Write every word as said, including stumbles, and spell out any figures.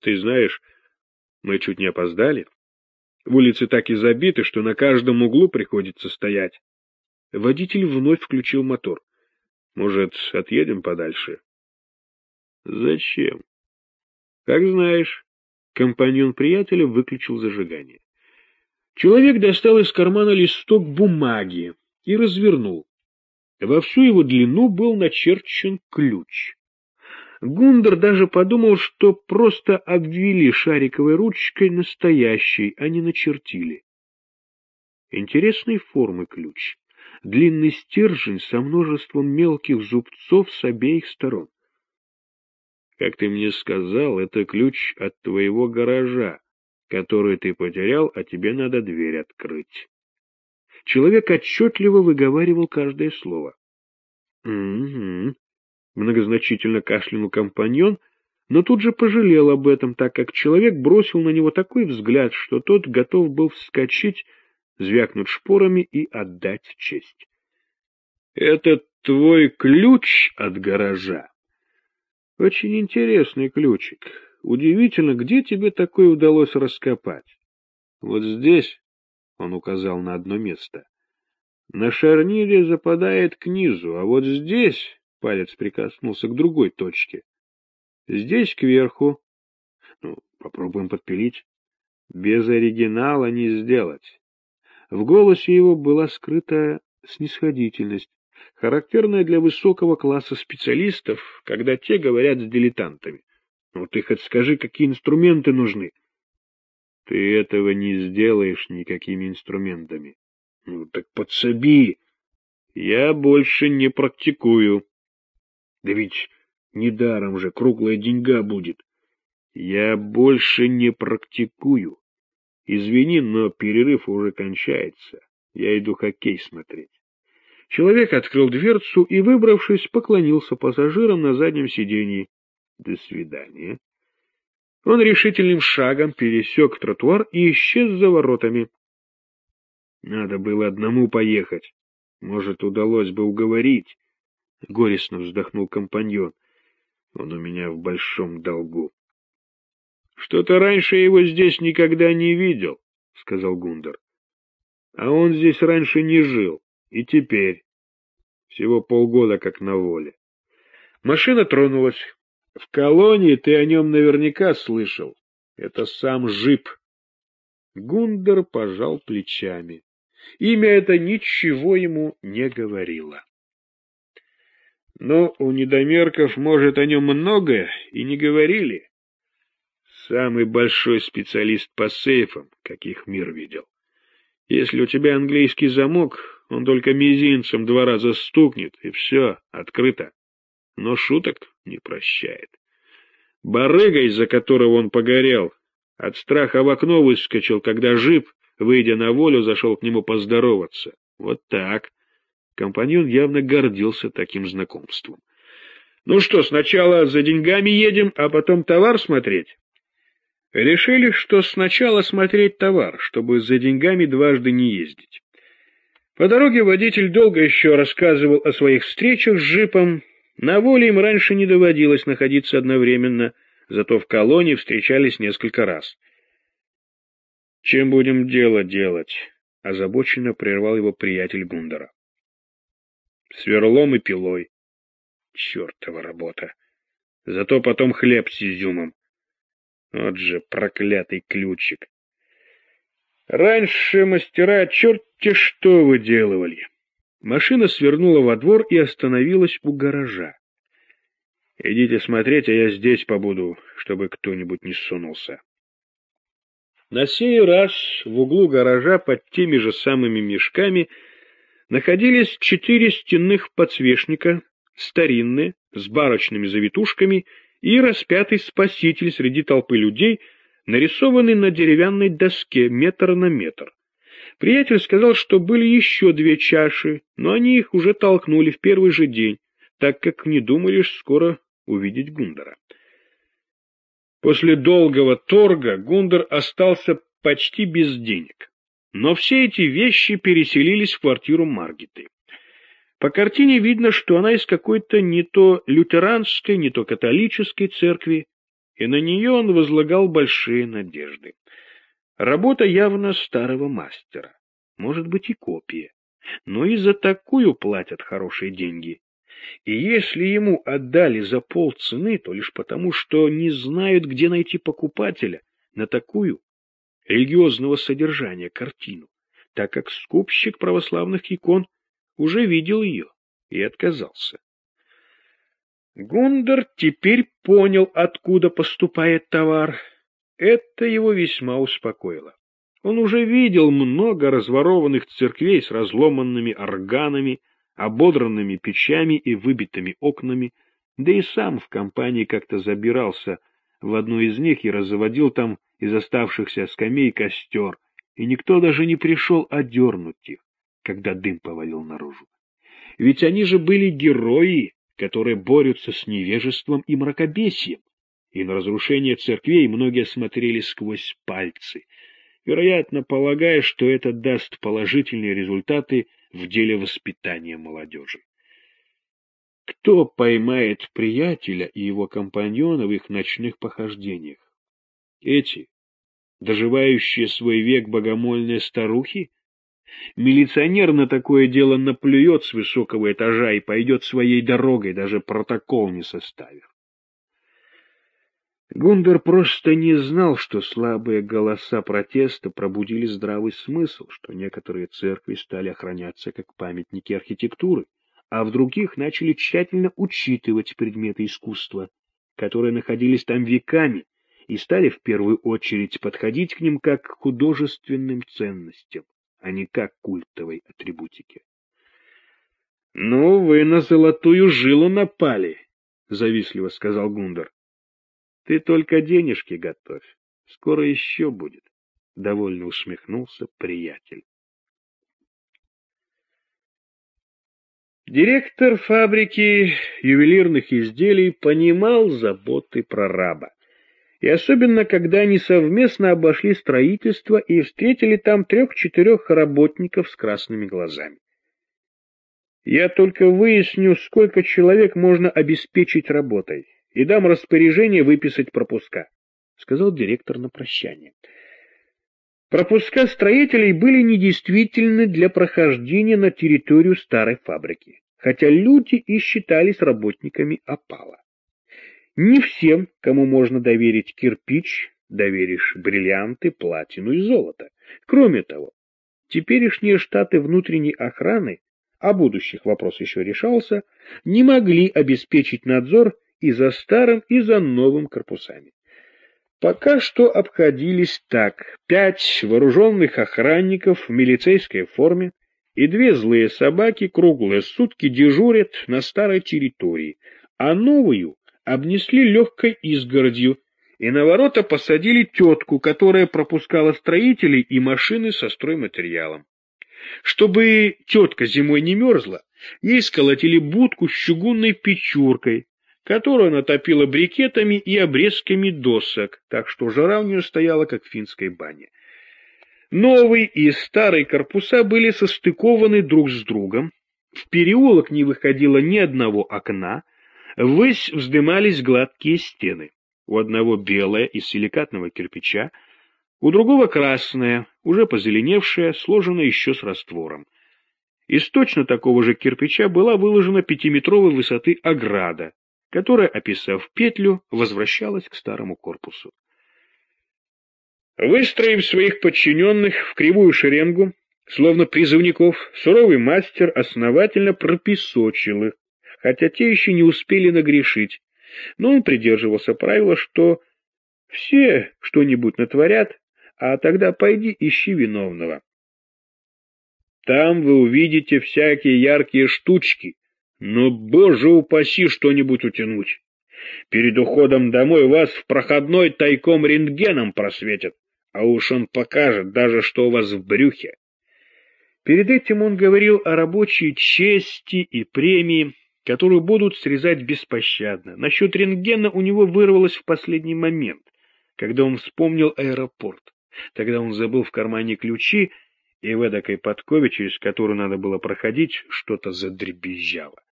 Ты знаешь, мы чуть не опоздали. Улицы так и забиты, что на каждом углу приходится стоять. Водитель вновь включил мотор. Может, отъедем подальше? Зачем? Как знаешь. Компаньон приятеля выключил зажигание. Человек достал из кармана листок бумаги и развернул. Во всю его длину был начерчен ключ. Гундер даже подумал, что просто обвели шариковой ручкой настоящей, а не начертили. Интересной формы ключ. Длинный стержень со множеством мелких зубцов с обеих сторон. Как ты мне сказал, это ключ от твоего гаража, который ты потерял, а тебе надо дверь открыть. Человек отчетливо выговаривал каждое слово. «Угу», — многозначительно кашлянул компаньон, но тут же пожалел об этом, так как человек бросил на него такой взгляд, что тот готов был вскочить, звякнуть шпорами и отдать честь. «Это твой ключ от гаража?» «Очень интересный ключик. Удивительно, где тебе такое удалось раскопать?» «Вот здесь», — он указал на одно место, — «на шарнире западает к низу, а вот здесь...» — палец прикоснулся к другой точке. «Здесь кверху. Ну, попробуем подпилить. Без оригинала не сделать». В голосе его была скрытая снисходительность, характерная для высокого класса специалистов, когда те говорят с дилетантами. «Ну ты хоть скажи, какие инструменты нужны?» «Ты этого не сделаешь никакими инструментами». «Ну так подсоби». «Я больше не практикую». «Да ведь недаром же круглая деньга будет». «Я больше не практикую. Извини, но перерыв уже кончается. Я иду хоккей смотреть». Человек открыл дверцу и, выбравшись, поклонился пассажирам на заднем сиденье. «До свидания». Он решительным шагом пересек тротуар и исчез за воротами. «Надо было одному поехать. Может, удалось бы уговорить». Горестно вздохнул компаньон. «Он у меня в большом долгу». «Что-то раньше его здесь никогда не видел», — сказал Гундер. «А он здесь раньше не жил. И теперь. Всего полгода как на воле». Машина тронулась. «В колонии ты о нем наверняка слышал. Это сам Жип». Гундер пожал плечами. Имя это ничего ему не говорило. Но у недомерков, может, о нем много и не говорили. Самый большой специалист по сейфам, каких мир видел. Если у тебя английский замок, он только мизинцем два раза стукнет, и все, открыто. Но шуток не прощает. Барыга, из-за которого он погорел, от страха в окно выскочил, когда Жип, выйдя на волю, зашел к нему поздороваться. Вот так. Компаньон явно гордился таким знакомством. «Ну что, сначала за деньгами едем, а потом товар смотреть?» Решили, что сначала смотреть товар, чтобы за деньгами дважды не ездить. По дороге водитель долго еще рассказывал о своих встречах с Жипом. На воле им раньше не доводилось находиться одновременно, зато в колонии встречались несколько раз. «Чем будем дело делать?» — озабоченно прервал его приятель Гундера. «Сверлом и пилой». «Чертова работа! Зато потом хлеб с изюмом. Вот же проклятый ключик! Раньше мастера черти что выделывали». Машина свернула во двор и остановилась у гаража. «Идите смотреть, а я здесь побуду, чтобы кто-нибудь не сунулся». На сей раз в углу гаража под теми же самыми мешками находились четыре стенных подсвечника, старинные, с барочными завитушками, и распятый спаситель среди толпы людей, нарисованный на деревянной доске метр на метр. Приятель сказал, что были еще две чаши, но они их уже толкнули в первый же день, так как не думали скоро увидеть Гундера. После долгого торга Гундер остался почти без денег, но все эти вещи переселились в квартиру Маргиты. По картине видно, что она из какой-то не то лютеранской, не то католической церкви. и на нее он возлагал большие надежды. Работа явно старого мастера, может быть и копия, но и за такую платят хорошие деньги. И если ему отдали за полцены, то лишь потому, что не знают, где найти покупателя на такую религиозного содержания картину, так как скупщик православных икон уже видел ее и отказался. Гундер теперь понял, откуда поступает товар. Это его весьма успокоило. Он уже видел много разворованных церквей с разломанными органами, ободранными печами и выбитыми окнами, да и сам в компании как-то забирался в одну из них и разводил там из оставшихся скамей костер, и никто даже не пришел одернуть их, когда дым повалил наружу. Ведь они же были герои, которые борются с невежеством и мракобесием, и на разрушение церквей многие смотрели сквозь пальцы, вероятно, полагая, что это даст положительные результаты в деле воспитания молодежи. Кто поймает приятеля и его компаньона в их ночных похождениях? Эти, доживающие свой век богомольные старухи? Милиционер на такое дело наплюет с высокого этажа и пойдет своей дорогой, даже протокол не составив. Гундер просто не знал, что слабые голоса протеста пробудили здравый смысл, что некоторые церкви стали охраняться как памятники архитектуры, а в других начали тщательно учитывать предметы искусства, которые находились там веками, и стали в первую очередь подходить к ним как к художественным ценностям, а не как к культовой атрибутике. — Ну, вы на золотую жилу напали, — завистливо сказал Гундер. — Ты только денежки готовь, скоро еще будет, — довольно усмехнулся приятель. Директор фабрики ювелирных изделий понимал заботы прораба, и особенно когда они совместно обошли строительство и встретили там трех-четырех работников с красными глазами. «Я только выясню, сколько человек можно обеспечить работой, и дам распоряжение выписать пропуска», — сказал директор на прощание. Пропуска строителей были недействительны для прохождения на территорию старой фабрики, хотя люди и считались работниками опала. Не всем, кому можно доверить кирпич, доверишь бриллианты, платину и золото. Кроме того, теперешние штаты внутренней охраны, а будущих вопрос еще решался, не могли обеспечить надзор и за старым, и за новым корпусами. Пока что обходились так: пять вооруженных охранников в милицейской форме и две злые собаки круглые сутки дежурят на старой территории, а новую обнесли легкой изгородью, и на ворота посадили тетку, которая пропускала строителей и машины со стройматериалом. Чтобы тетка зимой не мерзла, ей сколотили будку с чугунной печуркой, которую она топила брикетами и обрезками досок, так что жара у нее стояла, как в финской бане. Новый и старый корпуса были состыкованы друг с другом, в переулок не выходило ни одного окна, ввысь вздымались гладкие стены. У одного белая из силикатного кирпича, у другого красная, уже позеленевшая, сложенная еще с раствором. Из точно такого же кирпича была выложена пятиметровой высоты ограда, которая, описав петлю, возвращалась к старому корпусу. Выстроив своих подчиненных в кривую шеренгу, словно призывников, суровый мастер основательно пропесочил их, хотя те еще не успели нагрешить, но он придерживался правила, что все что-нибудь натворят, а тогда пойди ищи виновного. Там вы увидите всякие яркие штучки, но, боже упаси, что-нибудь утянуть. Перед уходом домой вас в проходной тайком рентгеном просветят, а уж он покажет даже, что у вас в брюхе. Перед этим он говорил о рабочей чести и премии, которую будут срезать беспощадно. Насчет рентгена у него вырвалось в последний момент, когда он вспомнил аэропорт. Тогда он забыл в кармане ключи, и в эдакой подкове, через которую надо было проходить, что-то задребезжало.